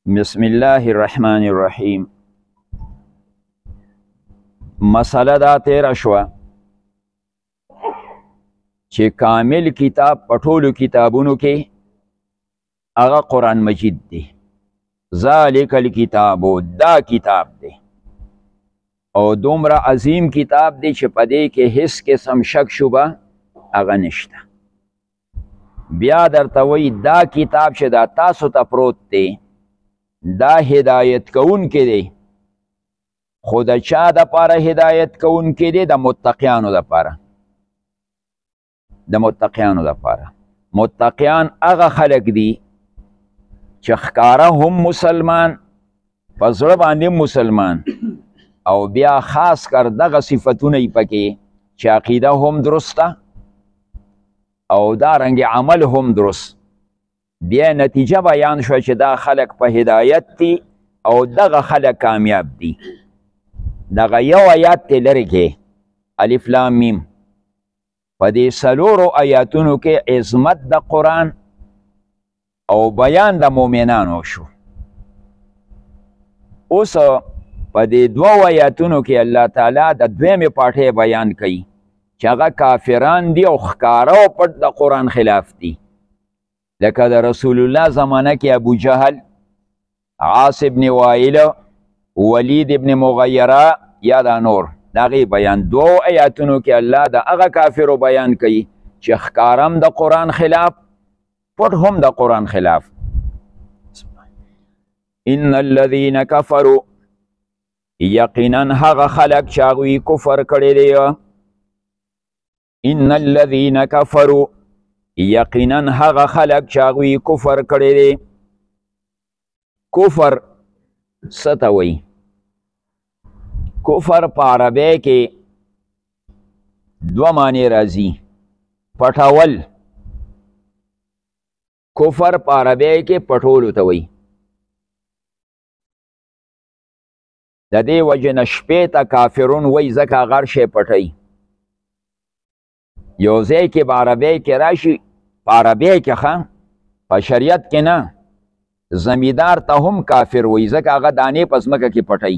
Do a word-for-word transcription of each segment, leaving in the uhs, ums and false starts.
بسم الله الرحمن الرحیم. مسله دا تیره شوه چې کامل کتاب په ټولو کتابونو کې هغه قرآن مجید دی. ذالک الکتابو، دا کتاب دی او دومره عظیم کتاب دی چې په دې کې هیڅ قسم شک شبه هغه نشته. بیا درته وایي دا کتاب چې دا تاسو ته پروت دی دا هدایت کوونکی دی، خو د چا دپاره هدایت کوونکی دی؟ د متقیانو دپاره. د متقیانو دپاره. متقیان هغه خلک دي چې ښکاره هم مسلمان، په زړه باندې مسلمان، او بیا خاص کر دغه صفتونه یې پکې چې عقیده هم درسته او دارنګې عمل هم درست. بیا نتیجه بیان شوه چې دا خلک په هدایت دي او دغه خلک کامیاب دي. دغه یو آیات تی لرې کې الف لام میم، په دې څلورو آیاتونو کې عظمت د قرآن او بیان د مؤمنانو شو. اوس په دې دوو آیاتونو کې الله تعالی د دویمې پاټۍ بیان کوي چې هغه کافران دي او ښکاره او پټ د قرآن خلاف دي. لکه د رسول الله زمانه کې ابو جهل، عاص ابن وائل، ولید ابن مغیره یا دا نور، د هغې بیان دو آیاتونو کې الله د هغه کافرو بیان کوي چې ښکارم د قرآن خلاف، پټ هم د قرآن خلاف. ان الذین کفروا، یقینا هغه خلک چې هغوی کفر کړی دی. ان الذین کفروا، یقینا هغه خلک چې هغوی کفر کړی دی. کفر څه ته وایي؟ کفر په عربی کې دوه معنی راځي. پټول، کفر په عربی کې پټولو ته وایي. د دې وجې نه شپې ته کافرون وایي ځکه هغه هر شی پټوي. یو ځای کې به عربی کې راشي، په عربی کې ښه، په شریعت کې نه، زمیندار ته هم کافر وایي ځکه هغه دانې په ځمکه کې پټوي.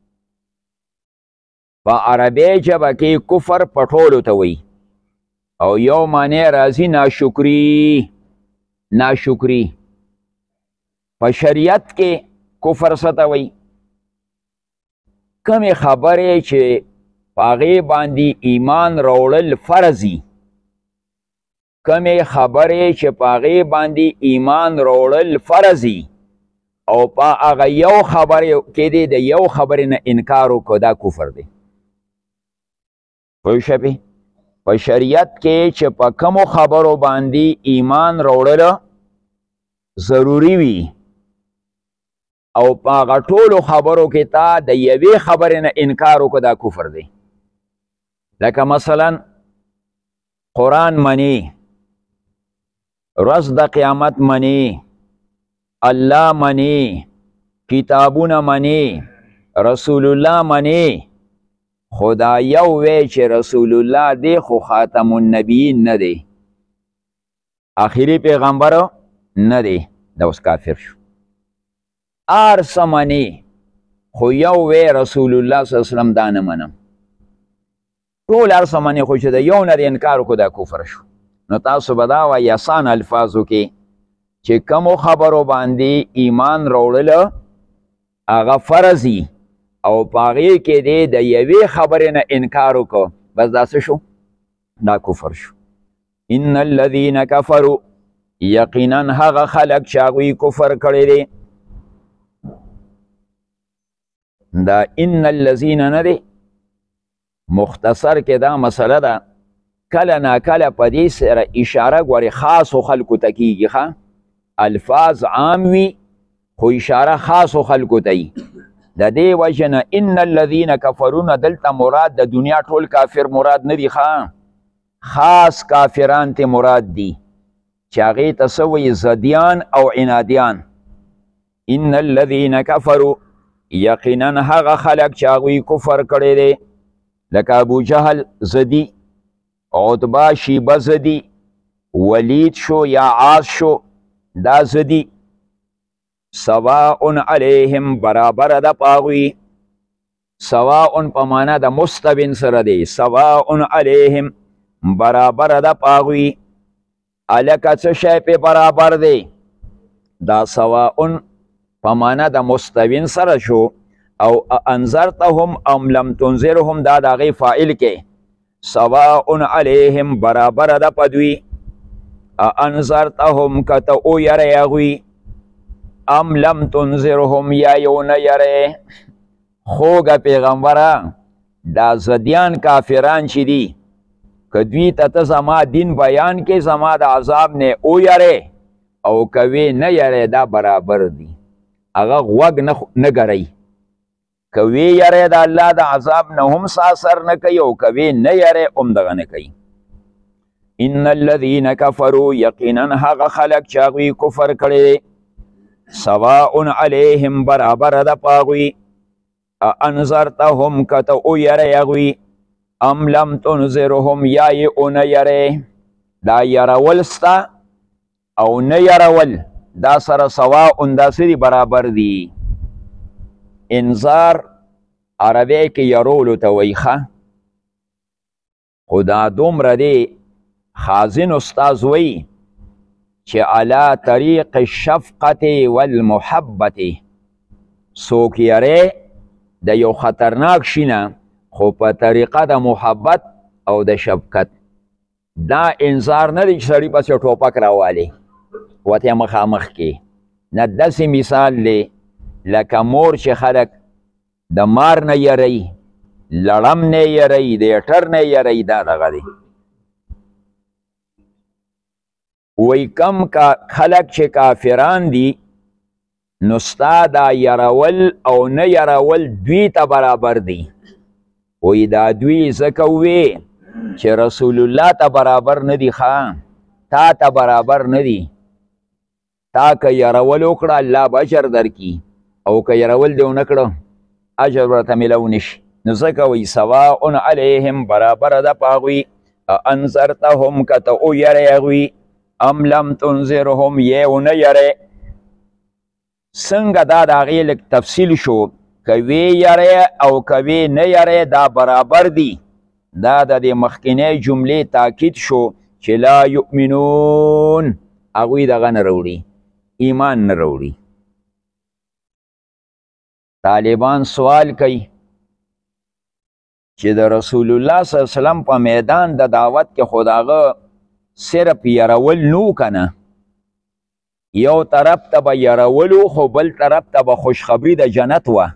په عربی ژبه کې کفر پټولو ته وایي. او یو معنی راځي ناشکري. ناشکري په شریعت کې کفر څه ته وایي؟ کمې خبرې چې په هغې باندې ایمان راوړل فرض وي، کمې خبرې چې په هغې باندې ایمان راوړل فرض وي او په هغه یو خبرې کې دی د یو خبرې نه انکار وکړو، دا کفر دی. پوه شوې؟ په شریعت کې چې په کمو خبرو باندې ایمان راوړل ضروري وي او په هغه ټولو خبرو کې تا د یوې خبرې نه انکار وکړو، دا کفر دی. لکه مثلا قرآن منی، ورځ د قیامت منی، الله منی، کتابونه منی، رسول الله منی، خدا یو وی چې رسول الله دی خو خاتم النبیین نه دی، آخري پیغمبر نه دی، دا اوس کافر شو. هر څه منی خو یو وی رسول الله صلی الله علیه وسلم دا نه منم، ټول هر څه منې خو چې د یو نه د انکار وکړو دا کفر شو. نو تاسو به دا وایي اسان الفاظو کې چې کمو خبرو باندې ایمان راوړل هغه فرض وي او په هغې کې دی د یوې خبرې نه انکار وکړو، بس دا څه شو؟ دا کفر شو. ان الذین کفروا، یقینا هغه خلک چې هغوی کفر کړی دی. دا ان الذین نه دی، مختصر کې دا مسله ده، کله ناکله په دې سره اشاره ګورې خاصو خلکو ته کېږي. ښه، الفاظ عام وي خو اشاره خاصو خلکو ته وي. د دې وجې نه ان الذین کفرون دلته مراد د دنیا ټول کافر مراد نه دي، ښه، خاص کافران ته مراد دي چې هغې ته څه وایي؟ زدیان او عنادیان. ان الذین کفروا، یقینا هغه خلک چې هغوی کفر کړی دی، لکه ابو جهل زدی، عتبه شیبه زدی، ولید شو یا عاص شو، دا زدی. سواء علیهم برابر د پاغوی سواء په معنا د مستبن سره دی سواء علیهم برابر د پاغوی الکه څه شی په برابر دی دا سواء په معنا د مستبن سره شو او انذرتهم ام لم تنذرهم دا د هغې فاعل کې سواء علیهم برابر د پدوی انذرتهم که ته ویری هغوی ام لم تنذرهم یا یو نه یری خوږه پیغمبره دا زدیان کافران چې دي که دوی ته ته زما دین بیان کې زما د عذاب نه ویری او که وی نه یری دا برابر دي هغه غوږ نه ګرئ که وی یری د الله د عذاب نه هم ساسر نه کوي او که وی نه یری هم دغه نه کوي ان الذین کفروا یقینا هغه خلک چې هغوی کفر کړی سواء علیهم برابر د پاغوی انذرتهم که ته ویری هغوی ام لم تنذرهم یا یې ونه یری دا یرول ستا او نه یرول دا سره سواء داسې دي برابر دي انذار عربی کې یرولو ته وایي ښه خو دا دومره دی خازن استاذ وایي چې علی طریق الشفقت والمحبت څوک یری د یو خطرناک شي نه خو په طریقه د محبت او د شفقت دا انذار نه دی چې سړي پسې ټوپک راوالي ورته مخامخ کې نه داسې مثال دی لکه مور چې خلک د مار نه یری لړم نه یری د اټر نه یری دا دغه دی وی کم کا خلق چې کافران دي نو ستا دا یرول او نه یرول دوی ته برابر دی وی دا دوی ځکه وی چې رسول الله ته برابر نه دی ښه تا ته برابر نه دی تا که یرول وکړه الله به اجر درکي او که یرول دې ونه کړه اجر ورته میلو نشي نو ځکه وی سواء علیهم برابر ده په هغوی انذرتهم که ته ویری هغوی ام لم تنذرهم یې ونه یری څنګه دا د هغې لږ تفصیل شو که وی یری او که وی نه یری دا برابر دي دا د دې مخکینۍ جملې تاکید شو چې لا یؤمنون هغوی دغه نه راوړي ایمان نه راوړي طالبان سوال کوي چې د رسول الله صلی الله علیه وسلم په میدان د دعوت کې خو د هغه صرف یرول نو کنه یو طرف ته به یرولو خو بل طرف ته به خوشخبری د جنت وه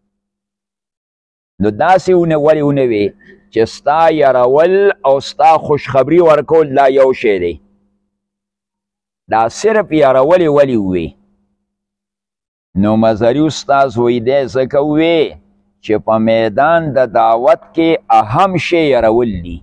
نو داسې ونه ولې ونه وي چې ستا یرول او ستا خوشخبری ورکول دا یو شی دی دا صرف یرولې ولې ووي نو مظهري استاذ وی دی ځکه ووی چې په میدان د دعوت کې اهم شی یرول دي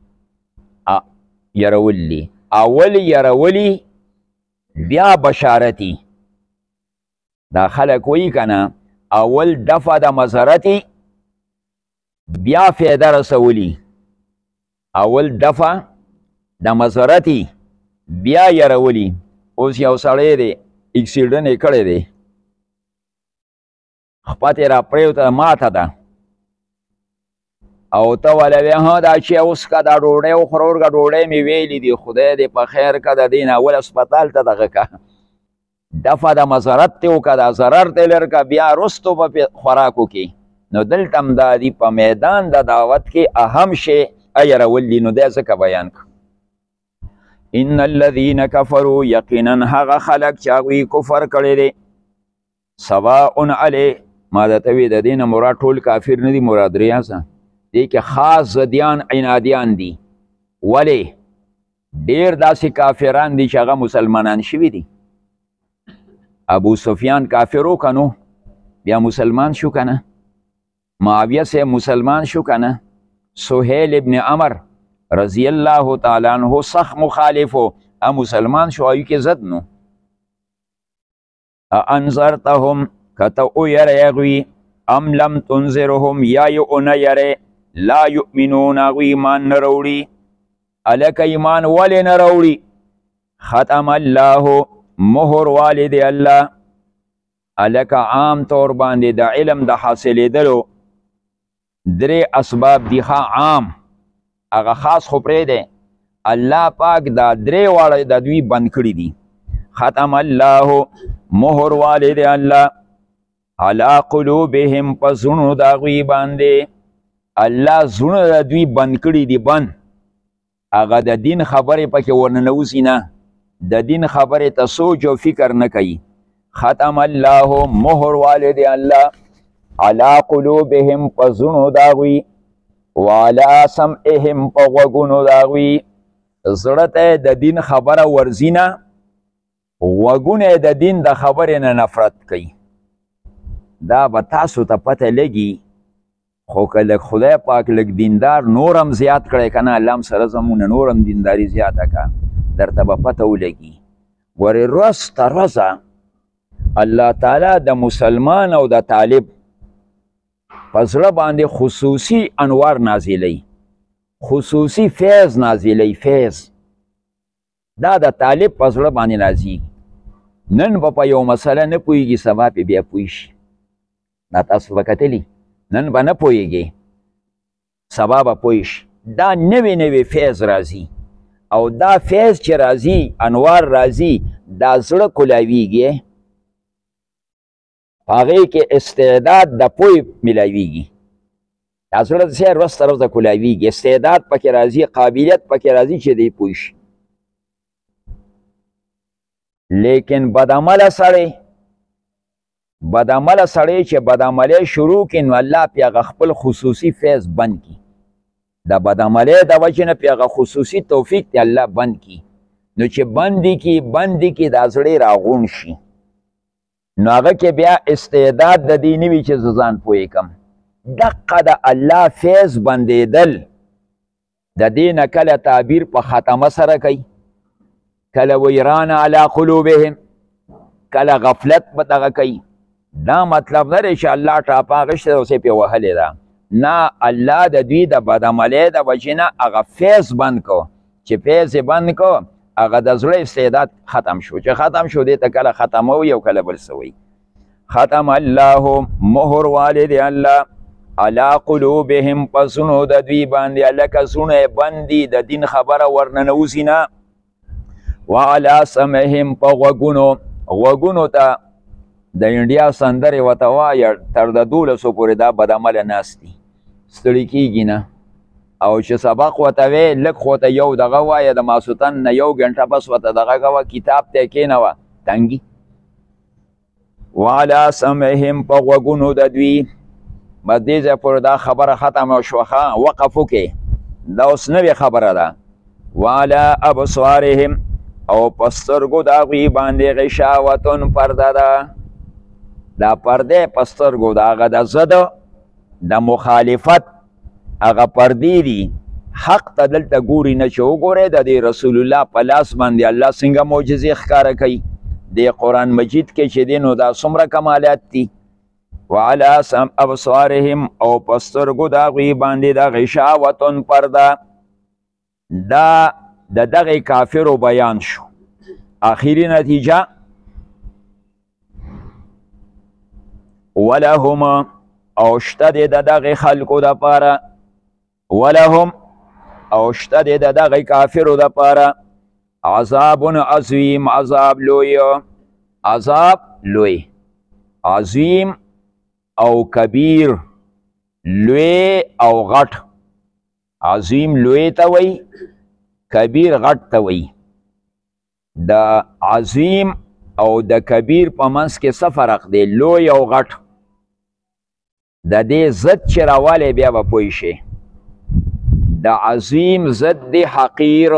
یرول دي اول یرولی بیا بشارتی دا خلق وی کنه اول دفع د مضرتی بیا فیده رسولی اول دفع د مضرتی بیا یرولی اوس یو سړی دی اکسیډنټ یې کړی دی خپاتې را پرېوته ماته ده او ته وله وې ها دا چې اوس که دا ډوډۍ وخوره ورګه ډوډۍ مې ویلي دي خدای دې په خیر که د دې نه اول اسپتال ته دغه که دفع د مضرت ته وکړه دا ضرر ته لر که بیا رستو په خوراکو کې نو دلته هم دا دي په میدان د دعوت کې اهم شی ایرول دي نو دی ځکه بیان کړه ان الذین کفروا یقینا هغه خلک چې هغوی کفر کړی دی سواء علی ما درته وی د دې نه مراد ټول کافر نه دي مراد ریاضه دی کې خاص زدیان عنادیان دي ولې ډېر داسې کافران دي چې هغه مسلمانان شوي دي ابو سفیان کافر و که نو بیا مسلمان شو که نه معاویه صاحب مسلمان شو که نه سهیل ابن عمر رضی الله تعالی عنه سخت مخالف و مسلمان شو ایو کې زد نو انذرتهم کته او یری هغوی ام لم تنذرهم یا یې ونه یری لا یؤمنون هغوی ایمان نه راوړي هلکه ایمان ولې نه راوړي ختم الله مهر والد الله الکه عام طور باندې د علم د حاصلېدلو درې اسباب دي ښه عام هغه خاص خو پرېږدی الله پاک دا درې واړه د دوی بند کړي دي ختم الله مهر والی دی الله علی قلوبهم په زړونو د هغوی باندې الله زړونه د دوی بند کړي دي بند هغه د دین خبرې پکې ورننوځي نه د دین خبرې ته سوچ او فکر نه کوي ختم الله مهر والی دی الله علی قلوبهم په زړونو د هغوی وعلى سمعهم په غوږونو د هغوی زړه ته د دین خبره ورځي نه غوږونه د دین د خبرې نه نفرت کوي دا به تاسو ته پته لګي خو که لږ خدای پاک لږ دیندار نورم زیات کړی که نه الله هم سره زمونه نورم دینداري زیاته که درته به پته ولګي ګورې ورځ تر ورځه الله تعالی د مسلمان او د طالب په زړه باندې خصوصي انوار نازلی خصوصي فیض نازلی فیض دا د طالب په زړه باندې نازي نن به په یو مسله نه پوهېږي سبا پې بیا پوه شي دا تاسو به کتلي نن به نه پوهېږي سبا به پوه شي دا نوې نوې فیض راځي او دا فیض چې راځي انوار راځي دا زړه کلاویږي په هغې کې استعداد د پوی میلاویږي دا زړه د سیر ورځ تر ورځه کلاویږي استعداد پکې راځي قابلیت پکې راځي چې دی پوه شي لیکن بدعمله سړی بدعمله سړی چې بدعملی شروع کړي نو الله پې هغه خپل خصوصي فیض بند کړي د بدعملی د وجې نه پې هغه خصوصي توفیق دی الله بند کړي نو چې بندي کړي بندي کړي دا زړی راغون شي نو هغه کې بیا استعداد د دې نه وي چې زه ځان پوهې کړم دقه د الله فیض بندېدل د دې نه کله تعبیر په ختمه سره کوي کله ویران علی قلوبهم کله غفلت به دغه کوي دا مطلب نه دی چې الله ټاپه اخیستې اوس یې پې وهلې ده نه الله د دوی د بدعملۍ د وجې نه هغه فیض بند کو چې فیض یې بند کو هغه د زړه استعداد ختم شو چې ختم شو دې ته کله ختموي او کله بل څه وي ختم الله مهر والی دی الله علی قلوبهم په زړونو د دوی باندې هلکه زړونه یې بند دي د دین خبره ورننوځي نه وعلى سمعهم په غوږونو غوږونو ته د انډیا سندرې ورته وایه تر د دولسو پورې دا بدعمله ناست دي ستړي کېږي نه او چې سبق ورته وی لږ خو ته یو دغه وایه د ماسوتن نه یو ګنټه بس ورته دغه کوه کتاب ته یې کېنوه تنګي وعلى سمعهم په غوږونو د دوی بس دې ځای پورې دا خبره ختمه شوه ښه وقف وکړې دا اوس نوې خبره ده وعلى ابصارهم او په سترګو د هغوی باندې غشاوتون پرده ده دا پردې په سترګو د هغه د ضد د مخالفت هغه پردې دي حق ته دلته ګوري نه چې وګورئ د دې رسول الله په لاس باندې الله څنګه معجزې ښکاره کوي د قرآن مجید کې چې دی نو دا څومره کمالات دي وعلى ابصارهم او په سترګو د هغوی باندې د غشاوتون پرده دا د دغه کافرو بیان شو آخري نتیجه ولهم او شته دی د دغه خلکو دپاره ولهم او شته دی د دغه کافرو دپاره عذاب عظیم عذاب لوی عذاب لوی عظیم او کبیر لوی او غټ عظیم لوی ته وی کبیر غټ ته وی د عظیم او د کبیر په منځ کې څه فرق دی لوی او غټ د دې ضد چې راوالی بیا به پوه شي د عظیم ضد دی حقیر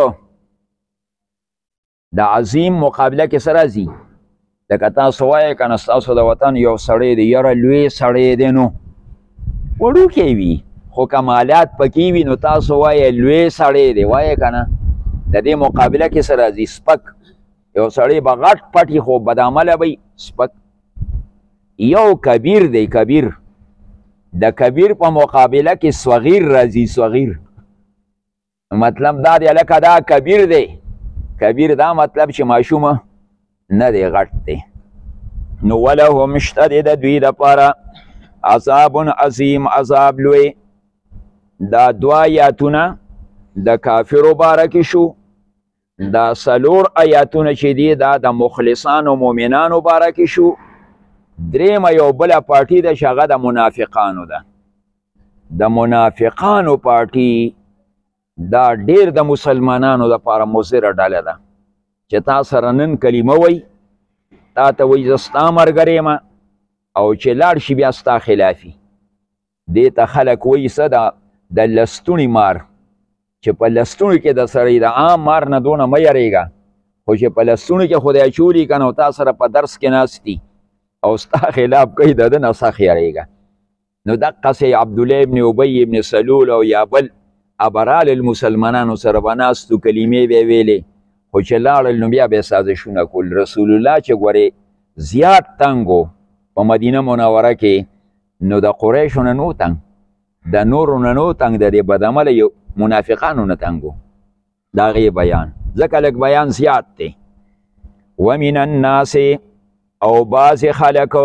د عظیم مقابله کې څه راځي لکه تاسو وایئ که نه ستاسو د وطن یو سړی دی یاره لوی سړی دی نو وړوکی وي خو کمالات پکې وي نو تاسو وایئ لوی سړی دی وایئ که نه د دې مقابله کې څه راځي سپک یو سړی به غټ پټي خو بدعمله وي سپک یو کبیر دی کبیر د کبیر په مقابله کې صغیر راځي صغیر مطلب دا دی هلکه دا کبیر دی کبیر دا مطلب چې ماشومه نه دی غټ دی نو ولهم شته دی د دوی دپاره عذاب عظیم عذاب لوی. دا دوه آیاتونه د کافرو باره کې شو. دا څلور آیاتونه چې دي دا د مخلصانو مؤمنانو باره کې شو. درېیمه یو بله پارټي ده چې هغه د منافقانو ده. د منافقانو پارټي دا ډیر د مسلمانانو دپاره مضره ډله ده چې تا سره نن کلمه وی تا ته وایي زه ستا ملګری یم او چې لاړ شي بیا ستا خلافي. دې ته خلک وایي څه ده د لستوڼي مار چې په لستوڼي کې د سړی د عام مار نه دونه مه یریږه خو چې په لستوڼي کې خدای چولي که نو تا سره په درس کې ناست دي او ستا خلاف کوي د ده نه سخت یریږه. نو دقسې عبدالله ابن ابی ابن سلول او یا بل ابرال المسلمانانو سره به ناستو کلمې به یې ویلې خو چې لاړل نو بیا به یې سازشونه کول. رسول الله چې ګورې زیات تنګ و په مدینه منوره کې نو د قریشو نه نو تنګ د نورو نه نو تنګ د دې بدعمله یو منافقانو نه تنګ و. د هغې بیان ځکه لږ بیان زیات دی. ومن الناس او بعضې خلک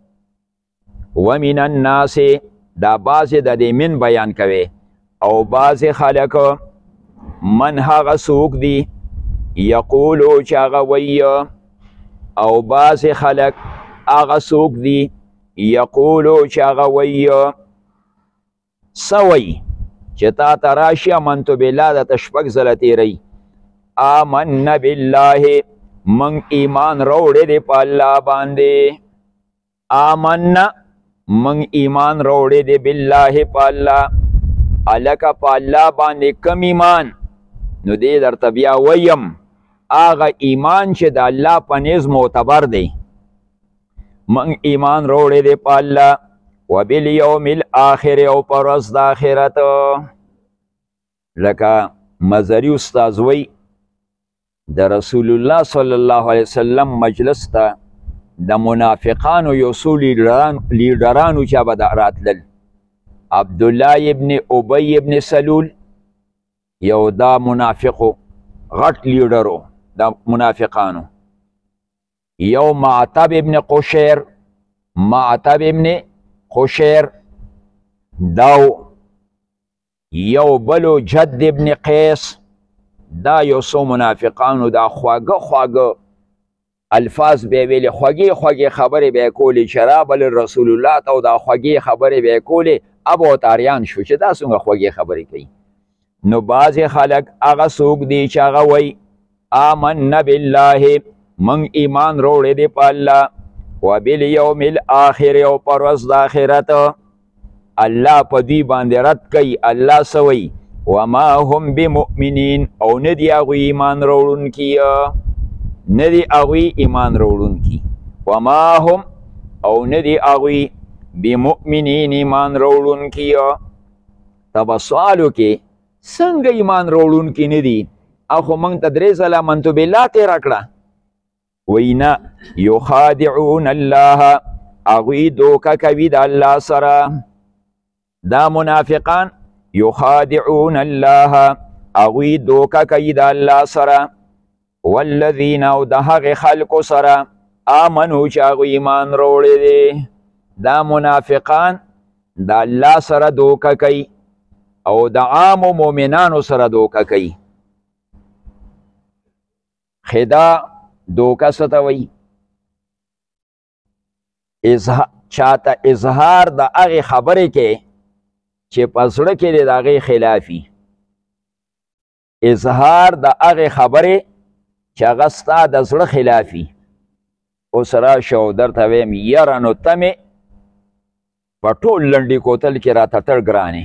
ومن الناس دا بعضې د دې من بیان کوي او بعضې خلک من هغه څوک دی یقولو چې هغه وایي او بعضې خلک هغه څوک دی یقولو چې هغه وایي څه وایي چې تا ته راشي امنتو بالله درته شپږ ځله تېروي آمنا بالله من ایمان روړی دی په الله باندې. آمنا من ایمان روړی دی بالله په الله. هلکه په الله باندې کم ایمان نو دی درته بیا ویم هغه ایمان چې د الله په نیز معتبر دی. من ایمان روړی دی په الله و بالیوم الاخر او په ورځ د آخرت. لکه مزري استاذ وی د رسول الله صلی الله علیه وسلم مجلس ته د منافقانو یو څو لیډرانو چا به راتلل. عبدالله ابن ابی ابن سلول یو دا منافقو غټ لیډرو د منافقانو. یو معتب ابن قشیر معتب ابن قشیر داو. یو بلو جد ابن قیس. دا یو څو منافقانو دا خواږه خواږه الفاظ به یې ویلې خوږې خوږې خبرې به یې کولې چې رابلل رسول الله ته او دا خوږې خبرې به یې کولې ابو تاریان شو چې دا څنګه خوږې خبرې کوي. نو بعضې خلک هغه څوک دی چې هغه وایي آمنا بالله من ایمان روړی دی په الله و بالیوم الاخر او په ورځ د آخرت. الله په دوی باندې رد کوي. الله څه وایي وما هم بمؤمنین او نه دي هغوی ایمان راوړونکي نه دي هغوی ایمان راوړونکي. وما هم او نه دي هغوی بمؤمنین ایمان راوړونکي. ته به سوال وکړې څنګه ایمان راوړونکي نه دي او خو موږ ته درې ځله منتو بالله تېره کړه. وایي نه یخادعون الله هغوی دوکه کوي د الله سره. دا منافقان یخادعون الله هغوی دوکه کوي د الله سره. والذین او د هغې خلکو سره آمنو چې هغوی ایمان راوړی دی. دا منافقان د الله سره دوکه کوي او د عامو مؤمنانو سره دوکه کوي. خدا دوکه څه ته وایي؟ چاته اظهار د هغې خبرې کې چې په زړه کې دی د هغې خلافي. اظهار د هغې خبرې چې هغه ستا د زړه خلافي. اوس راشه او درته ویم یره نو ته مې په ټول لنډي کوتل کې راته تړ ګرانې.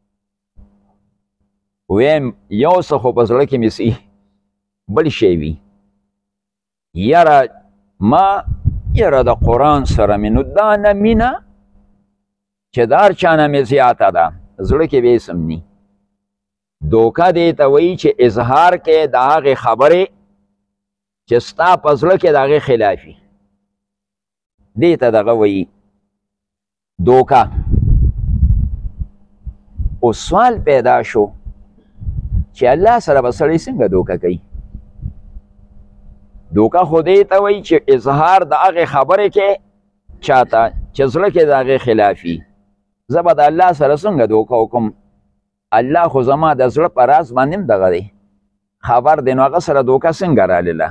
ویم یو څه خو په زړه کې مې سي بل شی وي. یره ما یره د قرآن سره مې نو دا نه مینه چې د هر چا نه مې زیاته ده زړه کې به اسم ني. دوکه دې ته وایي چې اظهار کې د هغې خبرې چې ستا په زړه کې د هغې خلافي. دې ته دغه وایي دوکه. اوس سوال پیدا شو چې الله سره به سړی څنګه دوکه کوي؟ دوکه خو دې ته وایي چې اظهار د هغې خبرې کې چاته چې زړه کې د هغې خلافي زه به د الله سره څنګه دوکه وکړم الله خو زما د زړه په راز باندې هم دغه دی خبر دی نو هغه سره دوکه څنګه رالله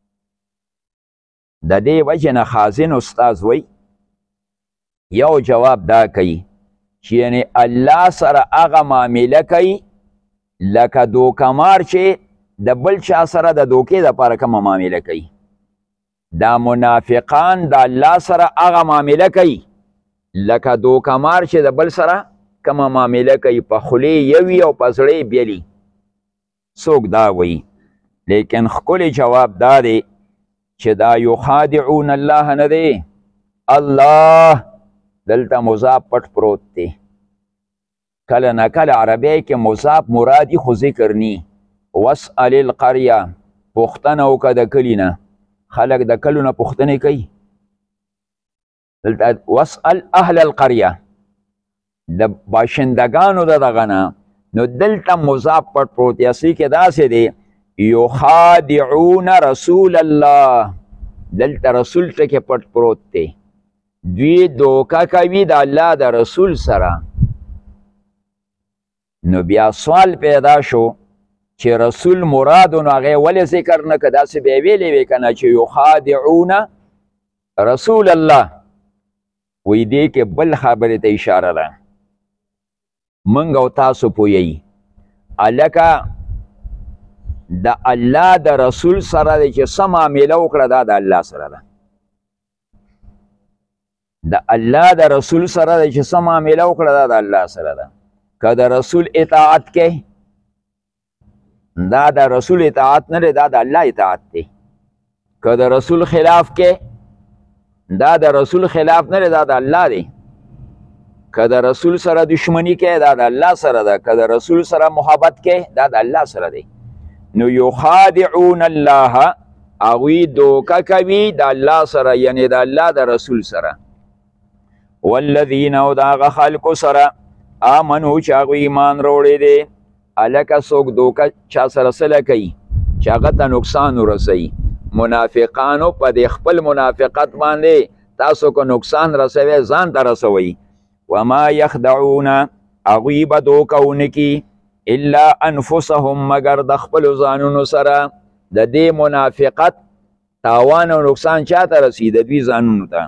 د دې وجې نه خازن استاذ وی یو جواب دا کوي چې یعنې الله سره هغه معامله کوي لکه دوکمار چې د بل چا سره د دوکې دپاره کومه معامله کوي دا منافقان د الله سره هغه معامله کوي لکه دوکمار چې د بل سره کومه معامله کوي په خولې یوي او په زړه یې بیلي څوک دا وایي لیکن ښکلی جواب دا دی چې دا یخادعون الله نه دی الله دلته مضاف پټ پروت دی کله نه کله عربی کې مضاف مرادي خو ذکر نی واسأل القریه پوښتنه وکړه د کلي نه خلک د کلو نه پوښتنې کوي دلته واسأل اهل القریه د باشندگانو د دغه نه نو دلته مضاف پټ پروت دی اصلي کې داسې دی یخادعون رسول الله دلته رسول ټکی پټ پروت دی دوی دوکه کوي د الله د رسول سره نو بیا سوال پیدا شو چې رسول مراد نو هغې ولې ذکر نه که داسې بیا ویلې وې که نه چې یخادعون رسول الله وی دې کې بل خبرې ته اشاره ده موږ او تاسو پوهیئ هلکه د الله د رسول سره دی چې څه معامله وکړه دا د الله سره ده د الله د رسول سره دی چې څه معامله وکړه دا د الله سره ده که د رسول اطاعت کې دا د رسول اطاعت نه دی دا د الله اطاعت دی که د رسول خلاف کې دا د رسول خلاف نه دی دا د الله دی که د رسول سره دشمنی کې دا د الله سره ده که د رسول سره محبت کې دا د الله سره دی نو یخادعون الله هغوی دوکه کوي د الله سره یعنی د الله د رسول سره والذین او د هغه خلکو سره آمنو چې هغوی ایمان راوړی دی هلکه څوک دوکه چا سره سله کوي چې هغه ته نقصان ورسوي منافقانو په دې خپل منافقت باندې تاسو که نقصان رسوي ځان ته رسوئ وما یخدعون هغوی به دوکه ونکي الا انفسهم مگر د خپلو ځانونو سره د دې منافقت تاوان او نقصان چاته رسي د دوی ځانونو ته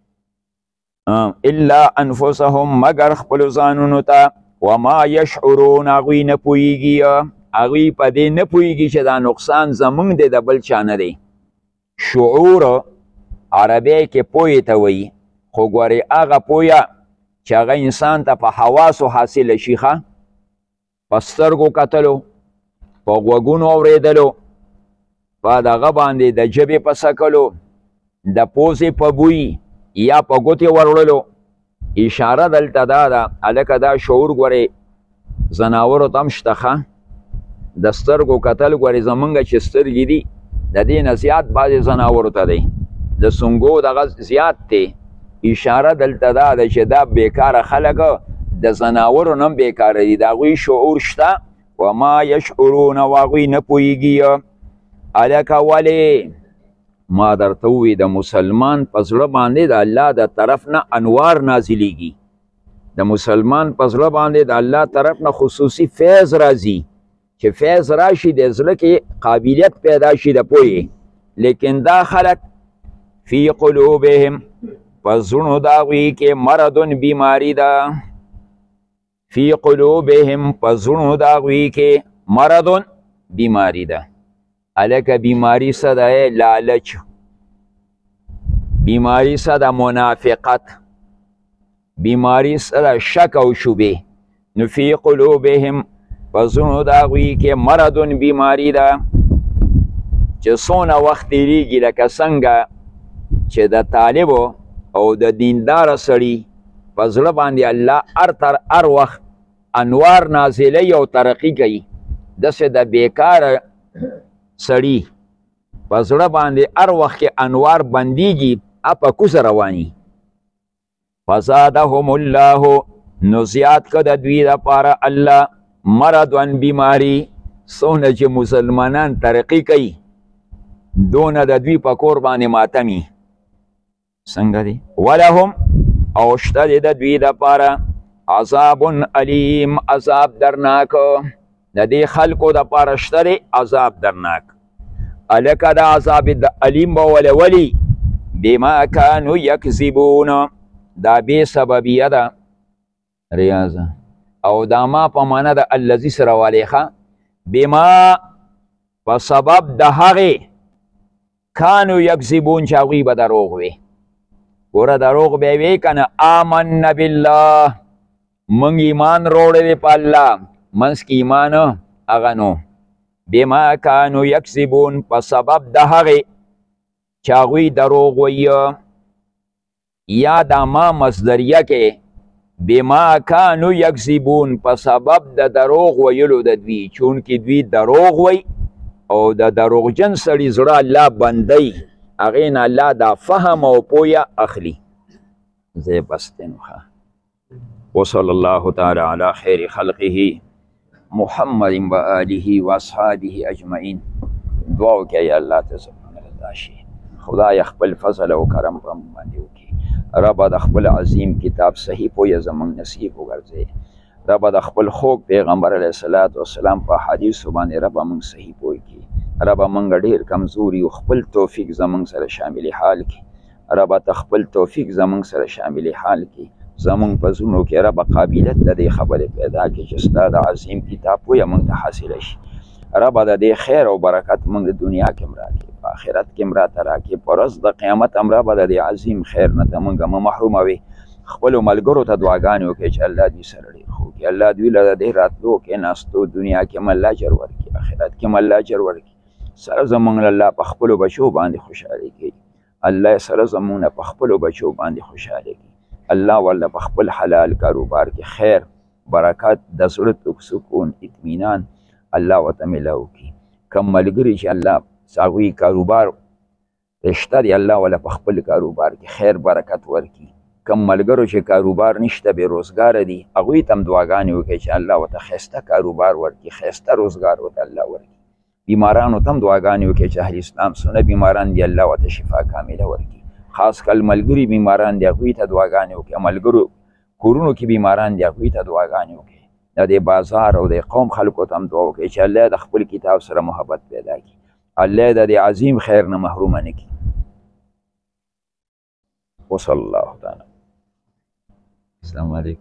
الا انفسهم مگر خپلو ځانونو ته وما یشعرون هغوی نه پوهیږي هغوی په دې نه پوهیږي چې دا نقصان زمونږ دی د بل چا نه دی شعور عربی کې پوهې ته وایي خو ګورې هغه پوهه چې هغه انسان ته په حواسو حاصله شي ښه په سترګو کتلو په غوږونو اورېدلو په دغه باندې د ژبې په څکلو د پوزې په بوی یا په ګوتې وروړلو اشاره دلته دا ده هلکه دا شعور ګورې ځناورو ته هم شته ښه د سترګو کتل ګورې زمونږ چې سترګې دي د دې نه زیات بعضې ځناورو ته دی د سونګو دغه زیات دی اشاره دلته دا ده چې دا بیکاره خلک د ځناورو نه هم بیکاره دي د هغوی شعور شته وما یشعرون او هغوی نه پوهیږي هلکه ولې ما درته ووی د مسلمان په زړه باندې د الله د طرف نه انوار نازلیږي د مسلمان په زړه باندې د الله طرف نه خصوصي فیض راځي چې فیض راشي د زړه کې قابلیت پیدا شي د پوهې لیکن دا خلک فی قلوبهم په زړونو د هغوی کې مرض بیماري ده فی قلوبهم په زړونو د هغوی کې مرض بیماري ده هلکه بیماري څه ده لالچ بیماري څه ده منافقت بیماري څه ده شک او شبې نو فی قلوبهم په زړونو د هغوی کې مرض بیماري ده چې څونه وخت تېرېږي لکه څنګه چې د طالبو او د دینداره سړي په زړه باندې الله هر تر هر وخت انوار نازلوي او ترقي کوي داسې د بیکاره سړي په زړه باندې هر وخت کې انوار بندیږي په کوزه رواني فزادهم الله نو زیات که د دوی دپاره الله مرض بیماري څونه چې مسلمانان ترقي کوي دونه د دوی په کور باندې ماتمي څنګه دی ولهم او شته دی د دوی دپاره عذاب علیم عذاب درناک د دې خلکو دپاره شته دی عذاب درناک هلکه د عذاب علیم به ولې ولي بما کانو یکذبون دا بې سببیه ده ریاضه او دا ما په معنا د الذي سره والیخه بما په سبب د هغې کانو یکذبون چې هغوی به دروغ وي ګوره دروغ به یې وی که نه آمنا بالله موږ ایمان روړی دی په الله منځ کې ایمان هغه نو بما کانو یکذبون په سبب د هغې چې هغوی دروغ وی یا دا ما مصدریه کې بما کانو یکذبون په سبب د دروغ ویلو د دوی چونکې دوی دروغ وی او د دروغجن سړي زړه الله بندی هغې نه الله دا فهم او پویه اخلي زه بس دی نو ښه وصلی الله تعالی علی خیر خلقه محمد و آله و اصحابه اجمعین دعا وکړئ یا الله ته زموږ رضا شي خدای خپل فضل او کرم په موږ باندې وکړي ربه د خپل عظیم کتاب صحیح پویه زموږ نصیب وګرځئ ربه د خپل خوږ پیغمبر علیه الصلاة والسلام په حدیثو باندې ربه موږ صحیح پوه کړي ربه موږ ډېر کمزوري او خپل توفیق زموږ سره شامل حال کړي ربه ته خپل توفیق زموږ سره شامل حال کړي زموږ په زړونو کې ربه قابلیت د دې خبرې پیدا کړي چې ستا د عظیم کتاب پویه موږ ته حاصله شي ربه د دې خیر او برکت موږ د دنیا کې هم راکړي په آخرت کې هم راته راکړي په ورځ د قیامت هم ربه د دې عظیم خیر نه ته موږ مه محروموي خپلو ملګرو ته دعاګانې وکړئ چې الله دوی سره ډېر ښه وکړي الله دوی له د دې راتلو کېناستو دنیا کې هم الله اجر ورکړي آخرت کې هم الله اجر ورکړي سره زموږ الله په خپلو بچو باندې خوشحالي کوي الله سره زموږ په خپلو بچو باندې خوشحالي کوي الله والله په خپل حلال کاروبار کې خیر برکات د زړه سکون اطمینان الله ورته میلاو کړي کوم ملګري چې الله هغوی کاروبار رشته دی الله والا په خپل کاروبار کې خیر برکت ورکړي کم ملګرو چې کاروبار نشته بې روزګاره دي هغوی ته هم دعاګانې وکړئ چې الله ورته ښایسته کاروبار ورکړي ښایسته روزګار ورته الله ورکړي بیمارانو ته هم دعاګانې وکړئ چې اهل اسلام سونه بیماران دي الله ورته شفا کامله ورکړي خاص کل ملګري بیماران دي هغوی ته دعاګانې وکړئ ملګرو کورونو کې بیماران دي هغوی ته دعاګانې وکړئ د دې بازار او د قوم خلکو ته هم دعا وکړئ چې الله د خپل کتاب سره محبت پیدا کړي الله د دې عظیم خیر نه محرومه نه کړي وصلی الله تعالی السلام علیکم